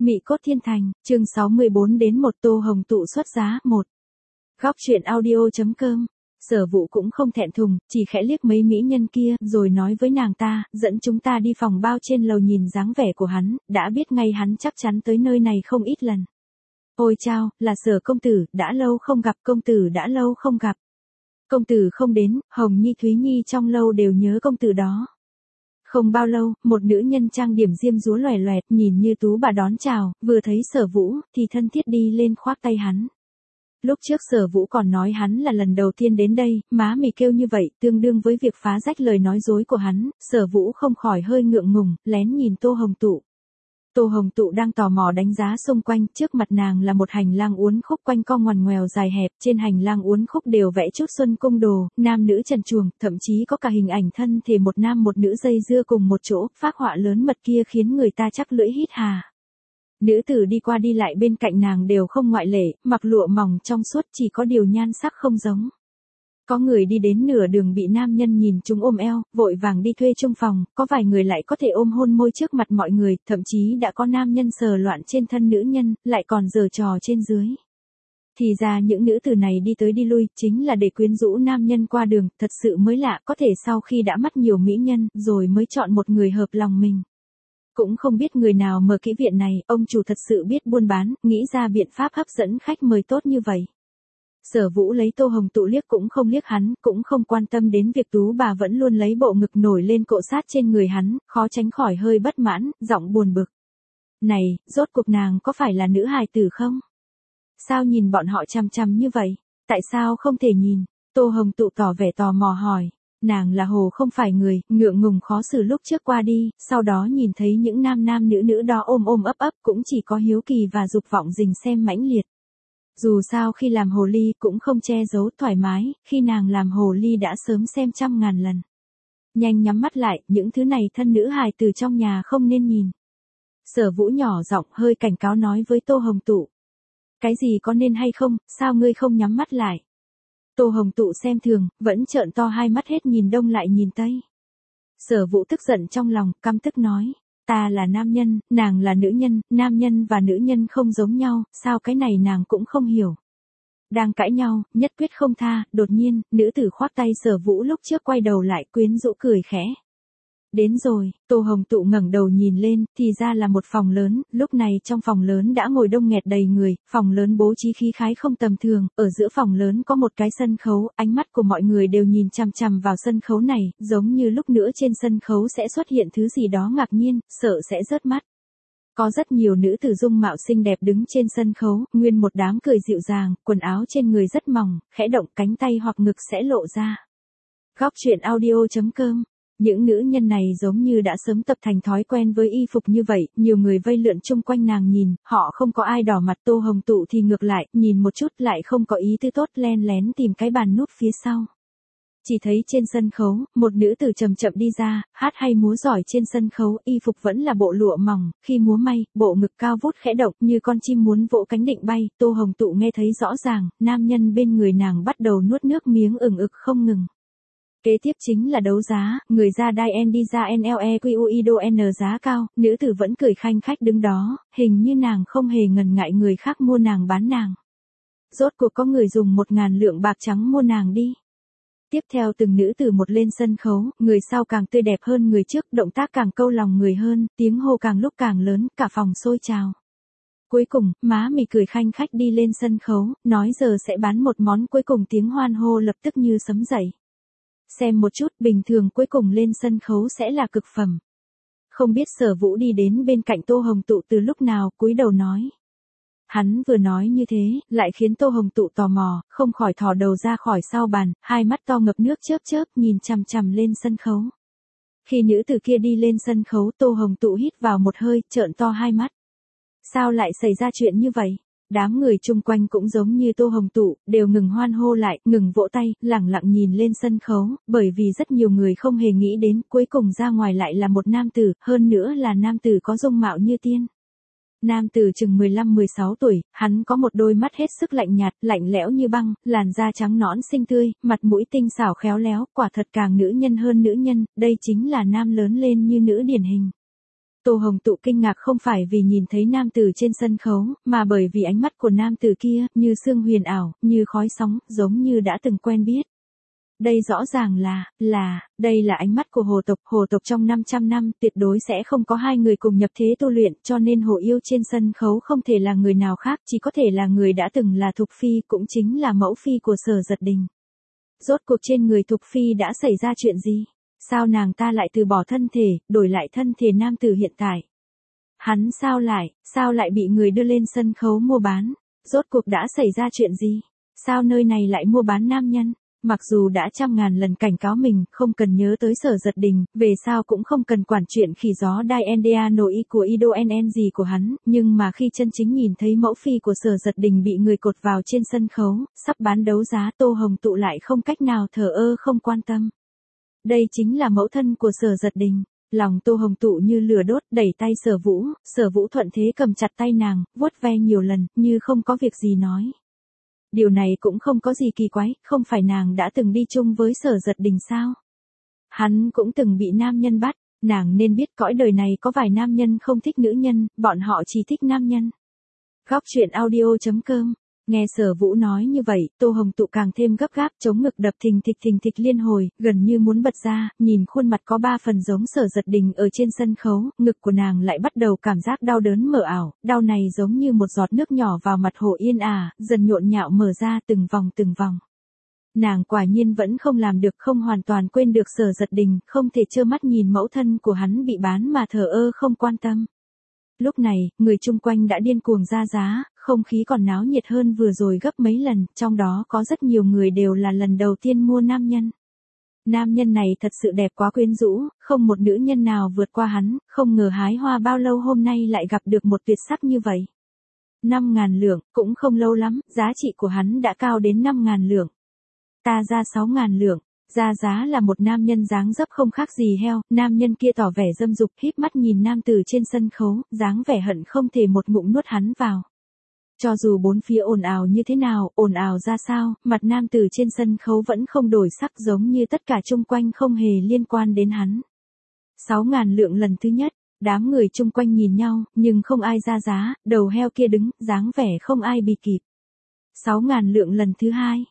Mị cốt thiên thành, chương 64 đến 1 Tô Hồng Tụ xuất giá 1. Góc truyện audio.com. Sở Vũ cũng không thẹn thùng, chỉ khẽ liếc mấy mỹ nhân kia, rồi nói với nàng ta, dẫn chúng ta đi phòng bao trên lầu nhìn dáng vẻ của hắn, đã biết ngay hắn chắc chắn tới nơi này không ít lần. Ôi chao, là Sở công tử, đã lâu không gặp, công tử đã lâu không gặp. Công tử không đến, Hồng Nhi Thúy Nhi trong lâu đều nhớ công tử đó. Không bao lâu, một nữ nhân trang điểm diêm dúa loè loẹt, nhìn như tú bà đón chào, vừa thấy Sở Vũ, thì thân thiết đi lên khoác tay hắn. Lúc trước Sở Vũ còn nói hắn là lần đầu tiên đến đây, má mì kêu như vậy, tương đương với việc phá rách lời nói dối của hắn, Sở Vũ không khỏi hơi ngượng ngùng, lén nhìn Tô Hồng Tụ. Tô Hồng Tụ đang tò mò đánh giá xung quanh, trước mặt nàng là một hành lang uốn khúc quanh co ngoằn ngoèo dài hẹp, trên hành lang uốn khúc đều vẽ chút xuân cung đồ, nam nữ trần truồng, thậm chí có cả hình ảnh thân thể một nam một nữ dây dưa cùng một chỗ, phác họa lớn mật kia khiến người ta chắc lưỡi hít hà. Nữ tử đi qua đi lại bên cạnh nàng đều không ngoại lệ, mặc lụa mỏng trong suốt, chỉ có điều nhan sắc không giống. Có người đi đến nửa đường bị nam nhân nhìn chúng ôm eo, vội vàng đi thuê chung phòng, có vài người lại có thể ôm hôn môi trước mặt mọi người, thậm chí đã có nam nhân sờ loạn trên thân nữ nhân, lại còn giở trò trên dưới. Thì ra những nữ tử này đi tới đi lui, chính là để quyến rũ nam nhân qua đường, thật sự mới lạ, có thể sau khi đã mắt nhiều mỹ nhân, rồi mới chọn một người hợp lòng mình. Cũng không biết người nào mở kỹ viện này, ông chủ thật sự biết buôn bán, nghĩ ra biện pháp hấp dẫn khách mời tốt như vậy. Sở Vũ lấy Tô Hồng Tụ liếc cũng không liếc hắn, cũng không quan tâm đến việc tú bà vẫn luôn lấy bộ ngực nổi lên cộ sát trên người hắn, khó tránh khỏi hơi bất mãn, giọng buồn bực. Này, rốt cuộc nàng có phải là nữ hài tử không? Sao nhìn bọn họ chằm chằm như vậy? Tại sao không thể nhìn? Tô Hồng Tụ tỏ vẻ tò mò hỏi. Nàng là hồ không phải người, ngượng ngùng khó xử lúc trước qua đi, sau đó nhìn thấy những nam nam nữ nữ đó ôm ôm ấp ấp cũng chỉ có hiếu kỳ và dục vọng rình xem mãnh liệt. Dù sao khi làm hồ ly cũng không che giấu thoải mái, khi nàng làm hồ ly đã sớm xem trăm ngàn lần. Nhanh nhắm mắt lại, những thứ này thân nữ hài từ trong nhà không nên nhìn. Sở Vũ nhỏ giọng hơi cảnh cáo nói với Tô Hồng Tụ. Cái gì có nên hay không, sao ngươi không nhắm mắt lại? Tô Hồng Tụ xem thường, vẫn trợn to hai mắt hết nhìn đông lại nhìn tây. Sở Vũ tức giận trong lòng, căm tức nói. Ta là nam nhân, nàng là nữ nhân, nam nhân và nữ nhân không giống nhau, sao cái này nàng cũng không hiểu. Đang cãi nhau, nhất quyết không tha, đột nhiên, nữ tử khoác tay Sở Vũ lúc trước quay đầu lại quyến rũ cười khẽ. Đến rồi, Tô Hồng Tụ ngẩng đầu nhìn lên, thì ra là một phòng lớn, lúc này trong phòng lớn đã ngồi đông nghẹt đầy người, phòng lớn bố trí khí khái không tầm thường, ở giữa phòng lớn có một cái sân khấu, ánh mắt của mọi người đều nhìn chằm chằm vào sân khấu này, giống như lúc nữa trên sân khấu sẽ xuất hiện thứ gì đó ngạc nhiên, sợ sẽ rớt mắt. Có rất nhiều nữ tử dung mạo xinh đẹp đứng trên sân khấu, nguyên một đám cười dịu dàng, quần áo trên người rất mỏng, khẽ động cánh tay hoặc ngực sẽ lộ ra. Góc truyện audio.com. Những nữ nhân này giống như đã sớm tập thành thói quen với y phục như vậy, nhiều người vây lượn chung quanh nàng nhìn, họ không có ai đỏ mặt. Tô Hồng Tụ thì ngược lại, nhìn một chút lại không có ý tư tốt, len lén tìm cái bàn núp phía sau. Chỉ thấy trên sân khấu, một nữ tử chậm chậm đi ra, hát hay múa giỏi trên sân khấu, y phục vẫn là bộ lụa mỏng, khi múa may, bộ ngực cao vút khẽ động như con chim muốn vỗ cánh định bay. Tô Hồng Tụ nghe thấy rõ ràng, nam nhân bên người nàng bắt đầu nuốt nước miếng ừng ực không ngừng. Kế tiếp chính là đấu giá, người ra đai en đi ra NLEQUIDON giá cao, nữ tử vẫn cười khanh khách đứng đó, hình như nàng không hề ngần ngại người khác mua nàng bán nàng. Rốt cuộc có người dùng 1.000 lượng bạc trắng mua nàng đi. Tiếp theo từng nữ tử một lên sân khấu, người sau càng tươi đẹp hơn người trước, động tác càng câu lòng người hơn, tiếng hô càng lúc càng lớn, cả phòng sôi trào. Cuối cùng, má mì cười khanh khách đi lên sân khấu, nói giờ sẽ bán một món, cuối cùng tiếng hoan hô lập tức như sấm dậy. Xem một chút, bình thường cuối cùng lên sân khấu sẽ là cực phẩm. Không biết Sở Vũ đi đến bên cạnh Tô Hồng Tụ từ lúc nào, cúi đầu nói. Hắn vừa nói như thế, lại khiến Tô Hồng Tụ tò mò, không khỏi thò đầu ra khỏi sau bàn, hai mắt to ngập nước chớp chớp nhìn chằm chằm lên sân khấu. Khi nữ tử kia đi lên sân khấu, Tô Hồng Tụ hít vào một hơi, trợn to hai mắt. Sao lại xảy ra chuyện như vậy? Đám người chung quanh cũng giống như Tô Hồng Tụ, đều ngừng hoan hô lại, ngừng vỗ tay, lẳng lặng nhìn lên sân khấu, bởi vì rất nhiều người không hề nghĩ đến, cuối cùng ra ngoài lại là một nam tử, hơn nữa là nam tử có dung mạo như tiên. Nam tử chừng 15-16 tuổi, hắn có một đôi mắt hết sức lạnh nhạt, lạnh lẽo như băng, làn da trắng nõn xinh tươi, mặt mũi tinh xảo khéo léo, quả thật càng nữ nhân hơn nữ nhân, đây chính là nam lớn lên như nữ điển hình. Tô Hồng Tụ kinh ngạc không phải vì nhìn thấy nam tử trên sân khấu, mà bởi vì ánh mắt của nam tử kia, như sương huyền ảo, như khói sóng, giống như đã từng quen biết. Đây rõ ràng đây là ánh mắt của hồ tộc trong 500 năm tuyệt đối sẽ không có hai người cùng nhập thế tu luyện, cho nên hồ yêu trên sân khấu không thể là người nào khác, chỉ có thể là người đã từng là Thục Phi, cũng chính là mẫu phi của Sở Giật Đình. Rốt cuộc trên người Thục Phi đã xảy ra chuyện gì? Sao nàng ta lại từ bỏ thân thể, đổi lại thân thể nam tử hiện tại? Hắn sao lại bị người đưa lên sân khấu mua bán? Rốt cuộc đã xảy ra chuyện gì? Sao nơi này lại mua bán nam nhân? Mặc dù đã trăm ngàn lần cảnh cáo mình, không cần nhớ tới Sở Giật Đình, về sao cũng không cần quản chuyện khỉ gió Diendea nội y của Ido NN gì của hắn, nhưng mà khi chân chính nhìn thấy mẫu phi của Sở Giật Đình bị người cột vào trên sân khấu, sắp bán đấu giá, Tô Hồng Tụ lại không cách nào thờ ơ không quan tâm. Đây chính là mẫu thân của Sở Giật Đình. Lòng Tô Hồng Tụ như lửa đốt, đẩy tay Sở Vũ thuận thế cầm chặt tay nàng, vuốt ve nhiều lần, như không có việc gì nói. Điều này cũng không có gì kỳ quái, không phải nàng đã từng đi chung với Sở Giật Đình sao? Hắn cũng từng bị nam nhân bắt, nàng nên biết cõi đời này có vài nam nhân không thích nữ nhân, bọn họ chỉ thích nam nhân. Góc truyện audio.com. Nghe Sở Vũ nói như vậy, Tô Hồng Tụ càng thêm gấp gáp, chống ngực đập thình thịch liên hồi, gần như muốn bật ra, nhìn khuôn mặt có 3 phần giống Sở Giật Đình ở trên sân khấu, ngực của nàng lại bắt đầu cảm giác đau đớn mờ ảo, đau này giống như một giọt nước nhỏ vào mặt hồ yên dần nhộn nhạo mở ra từng vòng. Nàng quả nhiên vẫn không làm được, không hoàn toàn quên được Sở Giật Đình, không thể trơ mắt nhìn mẫu thân của hắn bị bán mà thờ ơ không quan tâm. Lúc này, người chung quanh đã điên cuồng ra giá, không khí còn náo nhiệt hơn vừa rồi gấp mấy lần, trong đó có rất nhiều người đều là lần đầu tiên mua nam nhân. Nam nhân này thật sự đẹp quá quyến rũ, không một nữ nhân nào vượt qua hắn, không ngờ hái hoa bao lâu hôm nay lại gặp được một tuyệt sắc như vậy. 5.000 lượng, cũng không lâu lắm, giá trị của hắn đã cao đến 5.000 lượng. Ta ra 6.000 lượng. Ra giá là một nam nhân dáng dấp không khác gì heo, nam nhân kia tỏ vẻ dâm dục, híp mắt nhìn nam tử trên sân khấu, dáng vẻ hận không thể một ngụm nuốt hắn vào. Cho dù bốn phía ồn ào như thế nào, ồn ào ra sao, mặt nam tử trên sân khấu vẫn không đổi sắc, giống như tất cả chung quanh không hề liên quan đến hắn. 6.000 lượng lần thứ nhất, đám người chung quanh nhìn nhau, nhưng không ai ra giá, đầu heo kia đứng, dáng vẻ không ai bị kịp. 6.000 lượng lần thứ hai.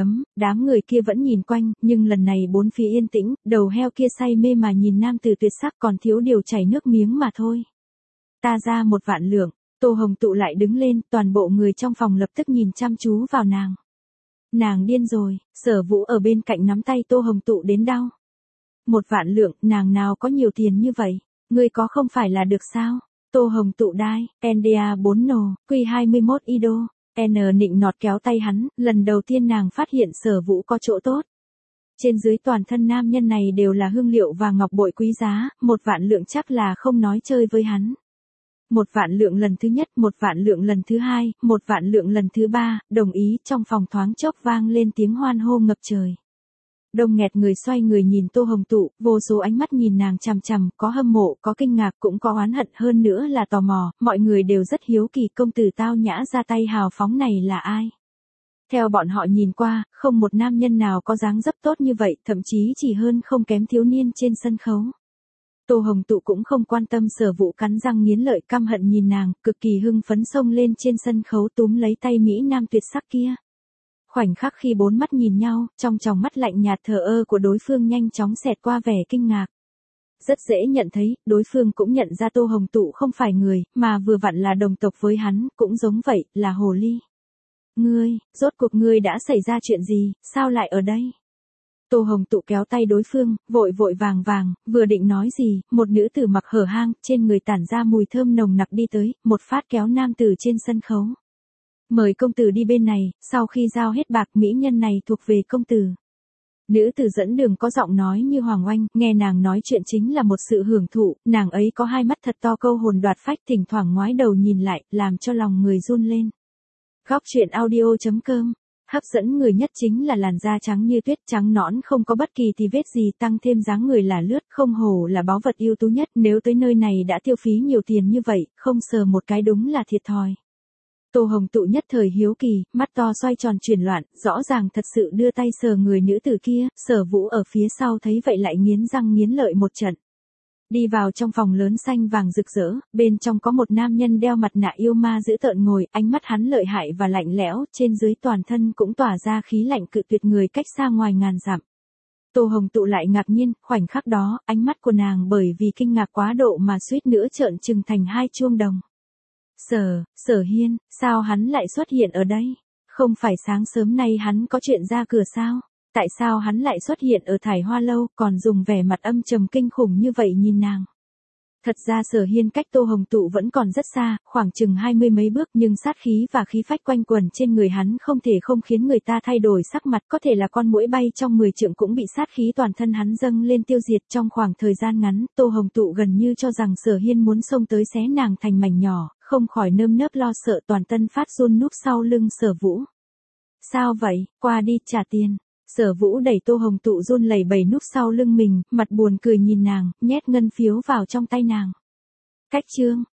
Đám người kia vẫn nhìn quanh, nhưng lần này bốn phía yên tĩnh, đầu heo kia say mê mà nhìn nam tử tuyệt sắc, còn thiếu điều chảy nước miếng mà thôi. Ta ra 1.000 lượng, Tô Hồng Tụ lại đứng lên, toàn bộ người trong phòng lập tức nhìn chăm chú vào nàng. Nàng điên rồi, Sở Vũ ở bên cạnh nắm tay Tô Hồng Tụ đến đau. 1.000 lượng, nàng nào có nhiều tiền như vậy, ngươi có không phải là được sao? Tô Hồng Tụ đai, NDA 4 nồ, Q21 Ido. Nịnh nọt kéo tay hắn, lần đầu tiên nàng phát hiện Sở Vũ có chỗ tốt. Trên dưới toàn thân nam nhân này đều là hương liệu và ngọc bội quý giá, 1.000 lượng chắc là không nói chơi với hắn. 1.000 lượng lần thứ nhất, 1.000 lượng lần thứ hai, 1.000 lượng lần thứ ba, đồng ý, trong phòng thoáng chốc vang lên tiếng hoan hô ngập trời. Đông nghẹt người xoay người nhìn Tô Hồng Tụ, vô số ánh mắt nhìn nàng chằm chằm, có hâm mộ, có kinh ngạc, cũng có oán hận, hơn nữa là tò mò, mọi người đều rất hiếu kỳ công tử tao nhã ra tay hào phóng này là ai. Theo bọn họ nhìn qua, không một nam nhân nào có dáng dấp tốt như vậy, thậm chí chỉ hơn không kém thiếu niên trên sân khấu. Tô Hồng Tụ cũng không quan tâm Sở Vũ cắn răng nghiến lợi căm hận nhìn nàng, cực kỳ hưng phấn xông lên trên sân khấu túm lấy tay Mỹ Nam tuyệt sắc kia. Khoảnh khắc khi bốn mắt nhìn nhau, trong tròng mắt lạnh nhạt thờ ơ của đối phương nhanh chóng xẹt qua vẻ kinh ngạc. Rất dễ nhận thấy, đối phương cũng nhận ra Tô Hồng Tụ không phải người, mà vừa vặn là đồng tộc với hắn, cũng giống vậy, là hồ ly. Ngươi, rốt cuộc ngươi đã xảy ra chuyện gì, sao lại ở đây? Tô Hồng Tụ kéo tay đối phương, vội vàng, vừa định nói gì, một nữ tử mặc hở hang, trên người tản ra mùi thơm nồng nặc đi tới, một phát kéo nam tử trên sân khấu. Mời công tử đi bên này, sau khi giao hết bạc mỹ nhân này thuộc về công tử. Nữ tử dẫn đường có giọng nói như hoàng oanh, nghe nàng nói chuyện chính là một sự hưởng thụ, nàng ấy có hai mắt thật to câu hồn đoạt phách, thỉnh thoảng ngoái đầu nhìn lại, làm cho lòng người run lên. Góc truyện audio.com. Hấp dẫn người nhất chính là làn da trắng như tuyết, trắng nõn không có bất kỳ tì vết gì, tăng thêm dáng người là lướt, không hổ là báu vật ưu tú nhất, nếu tới nơi này đã tiêu phí nhiều tiền như vậy, không sờ một cái đúng là thiệt thòi. Tô Hồng Tụ nhất thời hiếu kỳ, mắt to xoay tròn chuyển loạn, rõ ràng thật sự đưa tay sờ người nữ tử kia, Sở Vũ ở phía sau thấy vậy lại nghiến răng nghiến lợi một trận. Đi vào trong phòng lớn xanh vàng rực rỡ, bên trong có một nam nhân đeo mặt nạ yêu ma dữ tợn ngồi, ánh mắt hắn lợi hại và lạnh lẽo, trên dưới toàn thân cũng tỏa ra khí lạnh cự tuyệt người cách xa ngoài ngàn dặm. Tô Hồng Tụ lại ngạc nhiên, khoảnh khắc đó, ánh mắt của nàng bởi vì kinh ngạc quá độ mà suýt nữa trợn trừng thành hai chuông đồng. Sở Hiên, sao hắn lại xuất hiện ở đây? Không phải sáng sớm nay hắn có chuyện ra cửa sao? Tại sao hắn lại xuất hiện ở Thải Hoa Lâu, còn dùng vẻ mặt âm trầm kinh khủng như vậy nhìn nàng? Thật ra Sở Hiên cách Tô Hồng Tụ vẫn còn rất xa, khoảng chừng 20 mấy bước, nhưng sát khí và khí phách quanh quẩn trên người hắn không thể không khiến người ta thay đổi sắc mặt, có thể là con muỗi bay trong 10 trượng cũng bị sát khí toàn thân hắn dâng lên tiêu diệt. Trong khoảng thời gian ngắn, Tô Hồng Tụ gần như cho rằng Sở Hiên muốn xông tới xé nàng thành mảnh nhỏ, không khỏi nơm nớp lo sợ, toàn thân phát run núp sau lưng Sở Vũ. Sao vậy, qua đi trả tiền. Sở Vũ đẩy Tô Hồng Tụ run lẩy bẩy núp sau lưng mình, mặt buồn cười nhìn nàng, nhét ngân phiếu vào trong tay nàng. Cách chương,